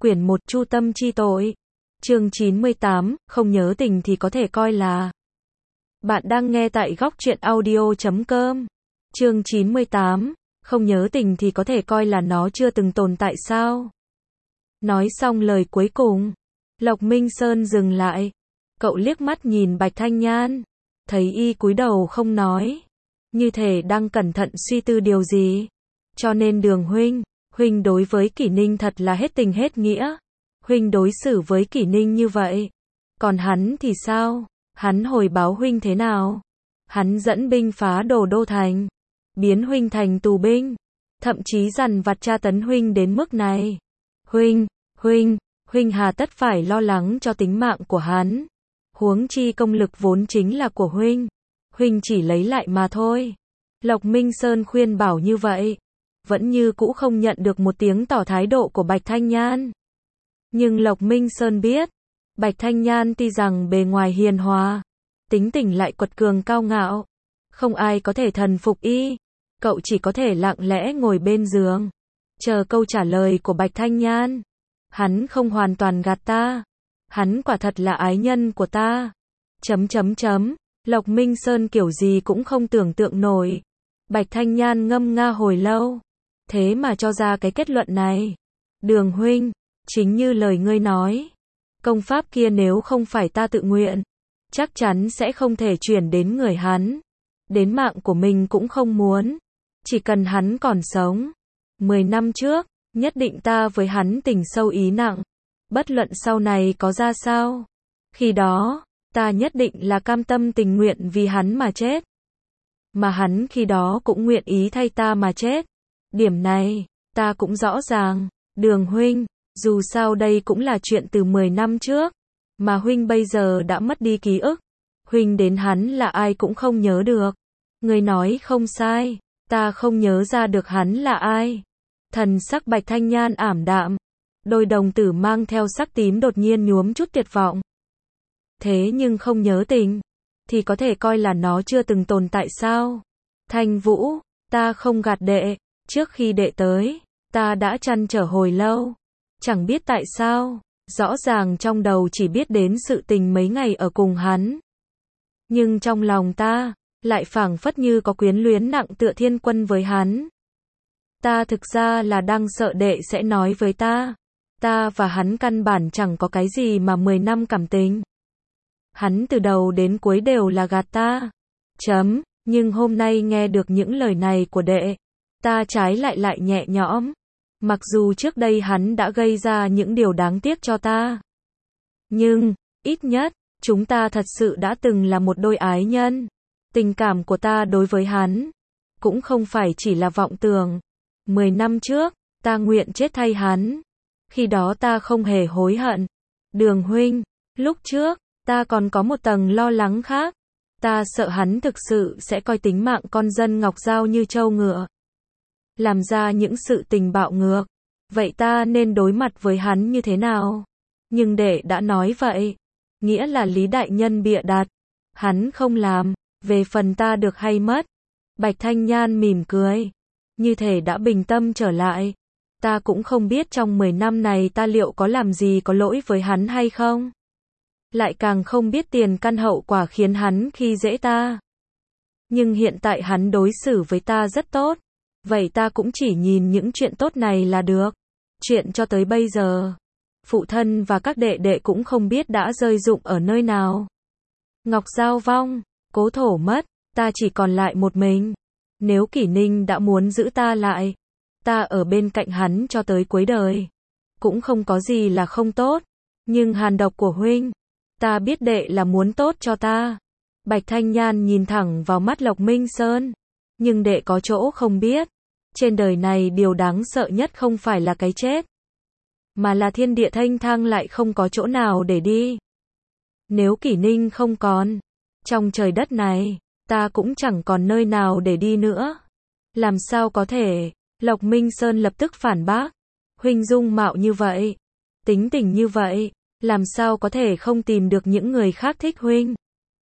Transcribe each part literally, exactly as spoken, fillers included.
Quyển một Chu tâm chi tội. Chương chín mươi tám, không nhớ tình thì có thể coi là. Bạn đang nghe tại góc truyện audio chấm com. Chương chín mươi tám, không nhớ tình thì có thể coi là nó chưa từng tồn tại sao? Nói xong lời cuối cùng, Lộc Minh Sơn dừng lại. Cậu liếc mắt nhìn Bạch Thanh Nhan, thấy y cúi đầu không nói, như thể đang cẩn thận suy tư điều gì. Cho nên Đường huynh, huynh đối với Kỷ Ninh thật là hết tình hết nghĩa. Huynh đối xử với Kỷ Ninh như vậy. Còn hắn thì sao? Hắn hồi báo huynh thế nào? Hắn dẫn binh phá Đồ Đô thành, biến huynh thành tù binh, thậm chí dằn vặt tra tấn huynh đến mức này. Huynh, huynh, huynh hà tất phải lo lắng cho tính mạng của hắn. Huống chi công lực vốn chính là của huynh. Huynh chỉ lấy lại mà thôi. Lộc Minh Sơn khuyên bảo như vậy, vẫn như cũ không nhận được một tiếng tỏ thái độ của Bạch Thanh Nhan. Nhưng Lộc Minh Sơn biết, Bạch Thanh Nhan tuy rằng bề ngoài hiền hòa, tính tình lại quật cường cao ngạo, không ai có thể thần phục y. Cậu chỉ có thể lặng lẽ ngồi bên giường, chờ câu trả lời của Bạch Thanh Nhan. Hắn không hoàn toàn gạt ta. Hắn quả thật là ái nhân của ta. Chấm chấm chấm. Lộc Minh Sơn kiểu gì cũng không tưởng tượng nổi. Bạch Thanh Nhan ngâm nga hồi lâu, thế mà cho ra cái kết luận này. Đường huynh, chính như lời ngươi nói, công pháp kia nếu không phải ta tự nguyện, chắc chắn sẽ không thể chuyển đến người hắn. Đến mạng của mình cũng không muốn. Chỉ cần hắn còn sống. Mười năm trước, nhất định ta với hắn tình sâu ý nặng. Bất luận sau này có ra sao, khi đó, ta nhất định là cam tâm tình nguyện vì hắn mà chết. Mà hắn khi đó cũng nguyện ý thay ta mà chết. Điểm này, ta cũng rõ ràng. Đường huynh, dù sao đây cũng là chuyện từ mười năm trước, mà huynh bây giờ đã mất đi ký ức. Huynh đến hắn là ai cũng không nhớ được. Người nói không sai, ta không nhớ ra được hắn là ai. Thần sắc Bạch Thanh Nhan ảm đạm, đôi đồng tử mang theo sắc tím đột nhiên nhuốm chút tuyệt vọng. Thế nhưng không nhớ tình, thì có thể coi là nó chưa từng tồn tại sao? Thanh Vũ, ta không gạt đệ, trước khi đệ tới, ta đã trăn trở hồi lâu. Chẳng biết tại sao, rõ ràng trong đầu chỉ biết đến sự tình mấy ngày ở cùng hắn. Nhưng trong lòng ta, lại phảng phất như có quyến luyến nặng tựa thiên quân với hắn. Ta thực ra là đang sợ đệ sẽ nói với ta. Ta và hắn căn bản chẳng có cái gì mà mười năm cảm tình. Hắn từ đầu đến cuối đều là gạt ta. Chấm, nhưng hôm nay nghe được những lời này của đệ, ta trái lại lại nhẹ nhõm. Mặc dù trước đây hắn đã gây ra những điều đáng tiếc cho ta. Nhưng, ít nhất, chúng ta thật sự đã từng là một đôi ái nhân. Tình cảm của ta đối với hắn, cũng không phải chỉ là vọng tưởng. Mười năm trước, ta nguyện chết thay hắn. Khi đó ta không hề hối hận. Đường huynh, lúc trước, ta còn có một tầng lo lắng khác. Ta sợ hắn thực sự sẽ coi tính mạng con dân Ngọc Giao như trâu ngựa, làm ra những sự tình bạo ngược. Vậy ta nên đối mặt với hắn như thế nào? Nhưng đệ đã nói vậy, nghĩa là Lý đại nhân bịa đặt. Hắn không làm, về phần ta được hay mất. Bạch Thanh Nhan mỉm cười, như thể đã bình tâm trở lại. Ta cũng không biết trong mười năm này ta liệu có làm gì có lỗi với hắn hay không. Lại càng không biết tiền căn hậu quả khiến hắn khi dễ ta. Nhưng hiện tại hắn đối xử với ta rất tốt. Vậy ta cũng chỉ nhìn những chuyện tốt này là được. Chuyện cho tới bây giờ, phụ thân và các đệ đệ cũng không biết đã rơi rụng ở nơi nào. Ngọc Giao vong, Cố Thổ mất, ta chỉ còn lại một mình. Nếu Kỷ Ninh đã muốn giữ ta lại, ta ở bên cạnh hắn cho tới cuối đời, cũng không có gì là không tốt. Nhưng hàn độc của huynh, ta biết đệ là muốn tốt cho ta. Bạch Thanh Nhan nhìn thẳng vào mắt Lộc Minh Sơn. Nhưng đệ có chỗ không biết. Trên đời này điều đáng sợ nhất không phải là cái chết, mà là thiên địa thênh thang lại không có chỗ nào để đi. Nếu Kỷ Ninh không còn, trong trời đất này, ta cũng chẳng còn nơi nào để đi nữa. Làm sao có thể? Lộc Minh Sơn lập tức phản bác. Huynh dung mạo như vậy, tính tình như vậy, làm sao có thể không tìm được những người khác thích huynh?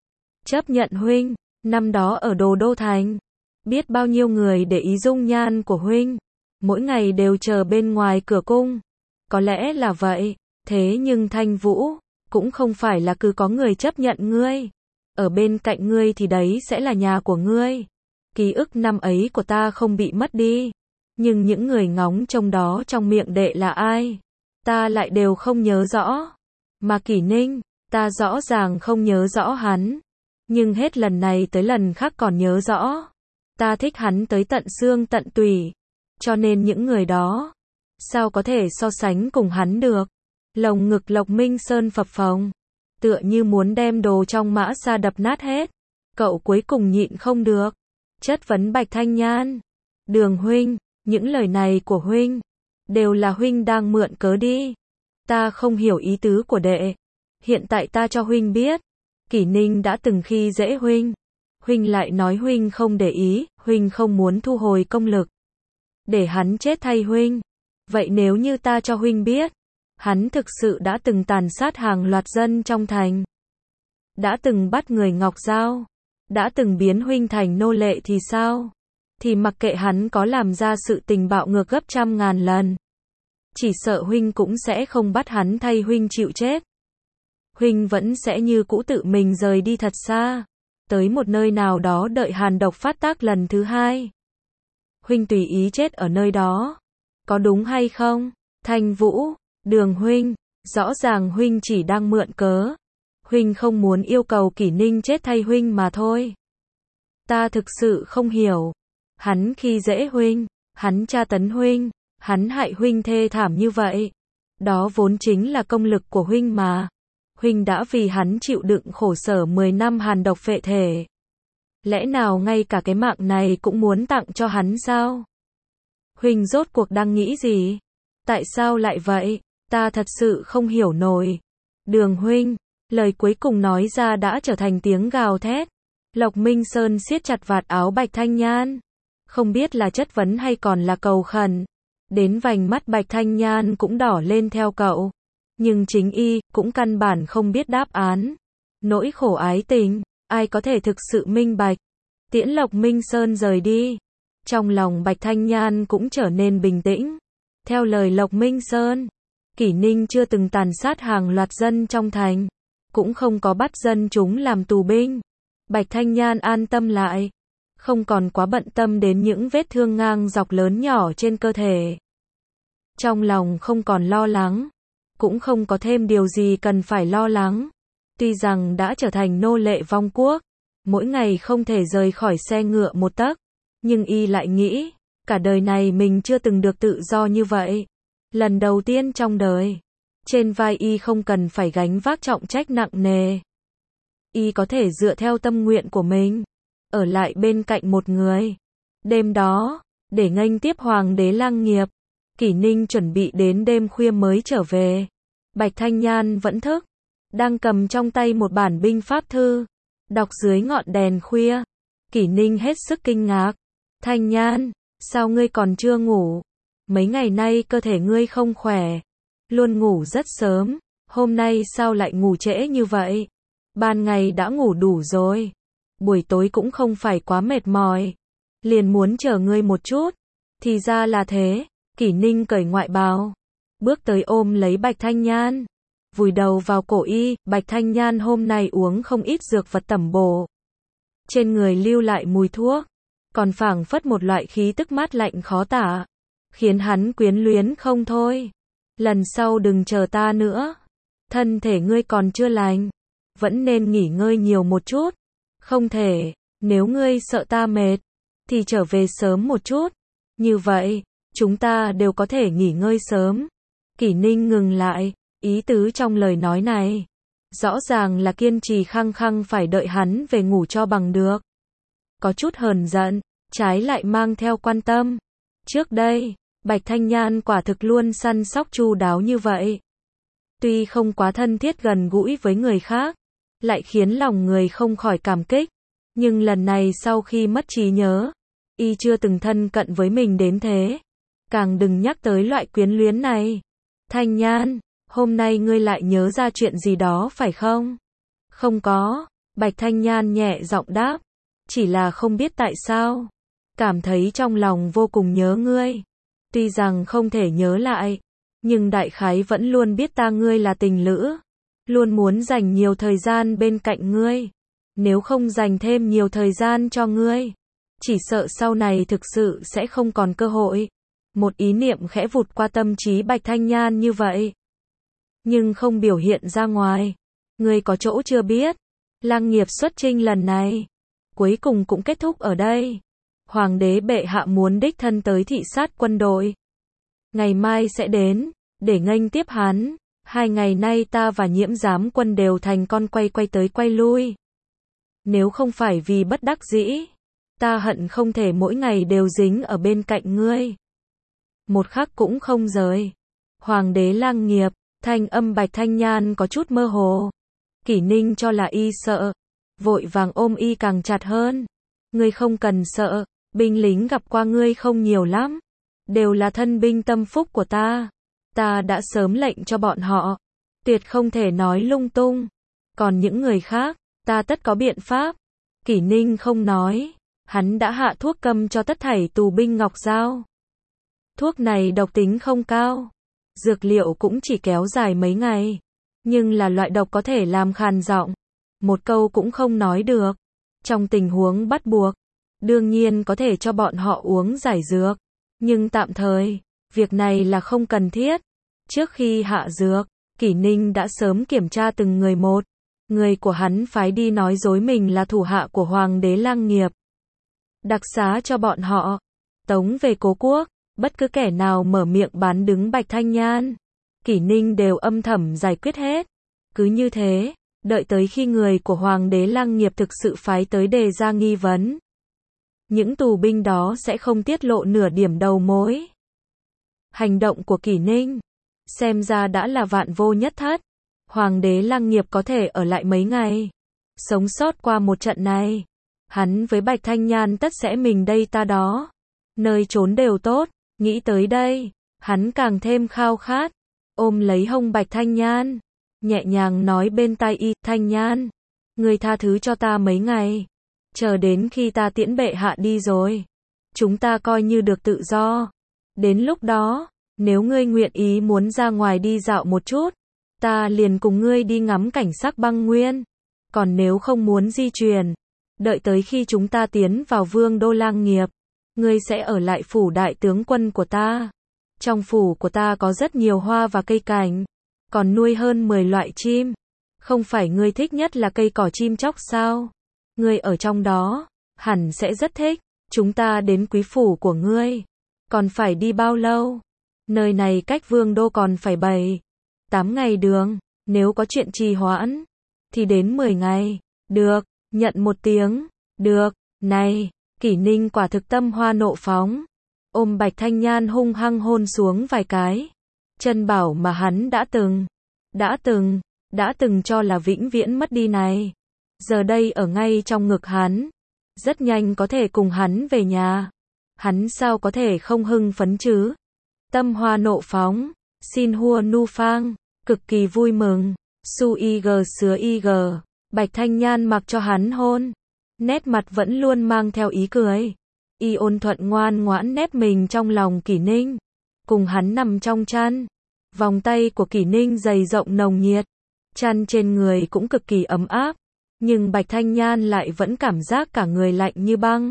Chấp nhận huynh, năm đó ở Đồ Đô thành, biết bao nhiêu người để ý dung nhan của huynh, mỗi ngày đều chờ bên ngoài cửa cung. Có lẽ là vậy, thế nhưng Thanh Vũ, cũng không phải là cứ có người chấp nhận ngươi. Ở bên cạnh ngươi thì đấy sẽ là nhà của ngươi. Ký ức năm ấy của ta không bị mất đi. Nhưng những người ngóng trông đó trong miệng đệ là ai? Ta lại đều không nhớ rõ. Mà Kỷ Ninh, ta rõ ràng không nhớ rõ hắn. Nhưng hết lần này tới lần khác còn nhớ rõ. Ta thích hắn tới tận xương tận tủy. Cho nên những người đó, sao có thể so sánh cùng hắn được? Lồng ngực Lộc Minh Sơn phập phồng, tựa như muốn đem đồ trong mã xa đập nát hết. Cậu cuối cùng nhịn không được, chất vấn Bạch Thanh Nhan. Đường huynh, những lời này của huynh, đều là huynh đang mượn cớ đi. Ta không hiểu ý tứ của đệ. Hiện tại ta cho huynh biết, Kỷ Ninh đã từng khi dễ huynh. Huynh lại nói huynh không để ý, huynh không muốn thu hồi công lực. Để hắn chết thay huynh. Vậy nếu như ta cho huynh biết, hắn thực sự đã từng tàn sát hàng loạt dân trong thành. Đã từng bắt người ngọc dao. Đã từng biến huynh thành nô lệ thì sao? Thì mặc kệ hắn có làm ra sự tình bạo ngược gấp trăm ngàn lần. Chỉ sợ huynh cũng sẽ không bắt hắn thay huynh chịu chết. Huynh vẫn sẽ như cũ tự mình rời đi thật xa. Tới một nơi nào đó đợi hàn độc phát tác lần thứ hai. Huynh tùy ý chết ở nơi đó. Có đúng hay không? Thanh Vũ, Đường huynh, rõ ràng huynh chỉ đang mượn cớ. Huynh không muốn yêu cầu Kỷ Ninh chết thay huynh mà thôi. Ta thực sự không hiểu. Hắn khi dễ huynh, hắn tra tấn huynh, hắn hại huynh thê thảm như vậy. Đó vốn chính là công lực của huynh mà. Huynh đã vì hắn chịu đựng khổ sở mười năm hàn độc phệ thể. Lẽ nào ngay cả cái mạng này cũng muốn tặng cho hắn sao? Huynh rốt cuộc đang nghĩ gì? Tại sao lại vậy? Ta thật sự không hiểu nổi. Đường huynh, lời cuối cùng nói ra đã trở thành tiếng gào thét. Lộc Minh Sơn siết chặt vạt áo Bạch Thanh Nhan. Không biết là chất vấn hay còn là cầu khẩn. Đến vành mắt Bạch Thanh Nhan cũng đỏ lên theo cậu. Nhưng chính y, cũng căn bản không biết đáp án. Nỗi khổ ái tình, ai có thể thực sự minh bạch. Tiễn Lộc Minh Sơn rời đi. Trong lòng Bạch Thanh Nhan cũng trở nên bình tĩnh. Theo lời Lộc Minh Sơn, Kỷ Ninh chưa từng tàn sát hàng loạt dân trong thành. Cũng không có bắt dân chúng làm tù binh. Bạch Thanh Nhan an tâm lại. Không còn quá bận tâm đến những vết thương ngang dọc lớn nhỏ trên cơ thể. Trong lòng không còn lo lắng. Cũng không có thêm điều gì cần phải lo lắng. Tuy rằng đã trở thành nô lệ vong quốc, mỗi ngày không thể rời khỏi xe ngựa một tấc, nhưng y lại nghĩ, cả đời này mình chưa từng được tự do như vậy. Lần đầu tiên trong đời, trên vai y không cần phải gánh vác trọng trách nặng nề. Y có thể dựa theo tâm nguyện của mình, ở lại bên cạnh một người. Đêm đó, để nghênh tiếp Hoàng đế Lang Nghiệp, Kỷ Ninh chuẩn bị đến đêm khuya mới trở về. Bạch Thanh Nhan vẫn thức, đang cầm trong tay một bản binh pháp thư, đọc dưới ngọn đèn khuya. Kỷ Ninh hết sức kinh ngạc. Thanh Nhan, sao ngươi còn chưa ngủ? Mấy ngày nay cơ thể ngươi không khỏe, luôn ngủ rất sớm, hôm nay sao lại ngủ trễ như vậy? Ban ngày đã ngủ đủ rồi, buổi tối cũng không phải quá mệt mỏi, liền muốn chờ ngươi một chút. Thì ra là thế. Kỷ Ninh cởi ngoại bào, bước tới ôm lấy Bạch Thanh Nhan, vùi đầu vào cổ y. Bạch Thanh Nhan hôm nay uống không ít dược vật tẩm bổ, trên người lưu lại mùi thuốc, còn phảng phất một loại khí tức mát lạnh khó tả, khiến hắn quyến luyến không thôi. Lần sau đừng chờ ta nữa, thân thể ngươi còn chưa lành, vẫn nên nghỉ ngơi nhiều một chút. Không thể, nếu ngươi sợ ta mệt, thì trở về sớm một chút, như vậy chúng ta đều có thể nghỉ ngơi sớm. Kỷ Ninh ngừng lại, ý tứ trong lời nói này, rõ ràng là kiên trì khăng khăng phải đợi hắn về ngủ cho bằng được. Có chút hờn giận, trái lại mang theo quan tâm. Trước đây, Bạch Thanh Nhan quả thực luôn săn sóc chu đáo như vậy. Tuy không quá thân thiết gần gũi với người khác, lại khiến lòng người không khỏi cảm kích. Nhưng lần này sau khi mất trí nhớ, y chưa từng thân cận với mình đến thế. Càng đừng nhắc tới loại quyến luyến này. Thanh Nhan, hôm nay ngươi lại nhớ ra chuyện gì đó phải không? Không có, Bạch Thanh Nhan nhẹ giọng đáp. Chỉ là không biết tại sao, cảm thấy trong lòng vô cùng nhớ ngươi. Tuy rằng không thể nhớ lại, Nhưng đại khái vẫn luôn biết ta ngươi là tình lữ. Luôn muốn dành nhiều thời gian bên cạnh ngươi. Nếu không dành thêm nhiều thời gian cho ngươi, chỉ sợ sau này thực sự sẽ không còn cơ hội. Một ý niệm khẽ vụt qua tâm trí Bạch Thanh Nhan như vậy. Nhưng không biểu hiện ra ngoài. Ngươi có chỗ chưa biết. Lang nghiệp xuất chinh lần này, cuối cùng cũng kết thúc ở đây. Hoàng đế bệ hạ muốn đích thân tới thị sát quân đội. Ngày mai sẽ đến, để nghênh tiếp hắn. Hai ngày nay ta và Nhiễm giám quân đều thành con quay quay tới quay lui. Nếu không phải vì bất đắc dĩ, ta hận không thể mỗi ngày đều dính ở bên cạnh ngươi. Một khắc cũng không rời. Hoàng đế Lang nghiệp, thanh âm Bạch Thanh Nhan có chút mơ hồ. Kỷ Ninh cho là y sợ, vội vàng ôm y càng chặt hơn. Ngươi không cần sợ, binh lính gặp qua ngươi không nhiều lắm. Đều là thân binh tâm phúc của ta. Ta đã sớm lệnh cho bọn họ. Tuyệt không thể nói lung tung. Còn những người khác, ta tất có biện pháp. Kỷ Ninh không nói. Hắn đã hạ thuốc câm cho tất thảy tù binh Ngọc Giao. Thuốc này độc tính không cao. Dược liệu cũng chỉ kéo dài mấy ngày. Nhưng là loại độc có thể làm khàn giọng. Một câu cũng không nói được. Trong tình huống bắt buộc, đương nhiên có thể cho bọn họ uống giải dược. Nhưng tạm thời, việc này là không cần thiết. Trước khi hạ dược, Kỷ Ninh đã sớm kiểm tra từng người một. Người của hắn phái đi nói dối mình là thủ hạ của Hoàng đế Lang nghiệp. Đặc xá cho bọn họ. Tống về cố quốc, bất cứ kẻ nào mở miệng bán đứng Bạch Thanh Nhan, Kỷ Ninh đều âm thầm giải quyết hết. Cứ như thế, đợi tới khi người của Hoàng đế Lang nghiệp thực sự phái tới đề ra nghi vấn. Những tù binh đó sẽ không tiết lộ nửa điểm đầu mối. Hành động của Kỷ Ninh, xem ra đã là vạn vô nhất thất. Hoàng đế Lang nghiệp có thể ở lại mấy ngày, sống sót qua một trận này. Hắn với Bạch Thanh Nhan tất sẽ mình đây ta đó. Nơi trốn đều tốt, nghĩ tới đây, hắn càng thêm khao khát. Ôm lấy hông Bạch Thanh Nhan, nhẹ nhàng nói bên tai y, Thanh Nhan, ngươi tha thứ cho ta mấy ngày. Chờ đến khi ta tiễn bệ hạ đi rồi, chúng ta coi như được tự do. Đến lúc đó, nếu ngươi nguyện ý muốn ra ngoài đi dạo một chút, ta liền cùng ngươi đi ngắm cảnh sắc băng nguyên. Còn nếu không muốn di chuyển, đợi tới khi chúng ta tiến vào vương đô Lang nghiệp, ngươi sẽ ở lại phủ đại tướng quân của ta. Trong phủ của ta có rất nhiều hoa và cây cảnh, còn nuôi hơn mười loại chim. Không phải ngươi thích nhất là cây cỏ chim chóc sao? Ngươi ở trong đó, hẳn sẽ rất thích. Chúng ta đến quý phủ của ngươi, còn phải đi bao lâu? Nơi này cách vương đô còn phải bảy, tám ngày đường. Nếu có chuyện trì hoãn, thì đến mười ngày. Được, nhận một tiếng. Được, này, Kỷ Ninh quả thực tâm hoa nộ phóng. Ôm Bạch Thanh Nhan hung hăng hôn xuống vài cái. Chân bảo mà hắn đã từng, đã từng, đã từng cho là vĩnh viễn mất đi này. Giờ đây ở ngay trong ngực hắn. Rất nhanh có thể cùng hắn về nhà. Hắn sao có thể không hưng phấn chứ? Tâm hoa nộ phóng, xin hua nu phang, cực kỳ vui mừng. Su y gờ sứa y gờ, Bạch Thanh Nhan mặc cho hắn hôn. Nét mặt vẫn luôn mang theo ý cười. Y ôn thuận ngoan ngoãn nép mình trong lòng Kỷ Ninh. Cùng hắn nằm trong chăn. Vòng tay của Kỷ Ninh dày rộng nồng nhiệt. Chăn trên người cũng cực kỳ ấm áp. Nhưng Bạch Thanh Nhan lại vẫn cảm giác cả người lạnh như băng.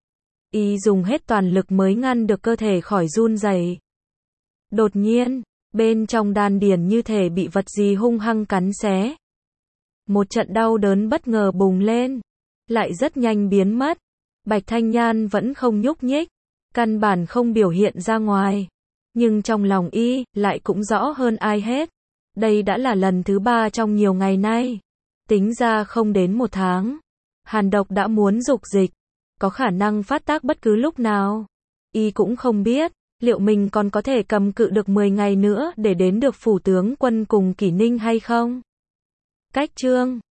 Y dùng hết toàn lực mới ngăn được cơ thể khỏi run rẩy. Đột nhiên, bên trong đan điền như thể bị vật gì hung hăng cắn xé. Một trận đau đớn bất ngờ bùng lên, lại rất nhanh biến mất. Bạch Thanh Nhan vẫn không nhúc nhích, căn bản không biểu hiện ra ngoài. Nhưng trong lòng y, lại cũng rõ hơn ai hết. Đây đã là lần thứ ba trong nhiều ngày nay. Tính ra không đến một tháng. Hàn độc đã muốn dục dịch. Có khả năng phát tác bất cứ lúc nào. Y cũng không biết, liệu mình còn có thể cầm cự được mười ngày nữa để đến được phủ tướng quân cùng Kỷ Ninh hay không? Cách chương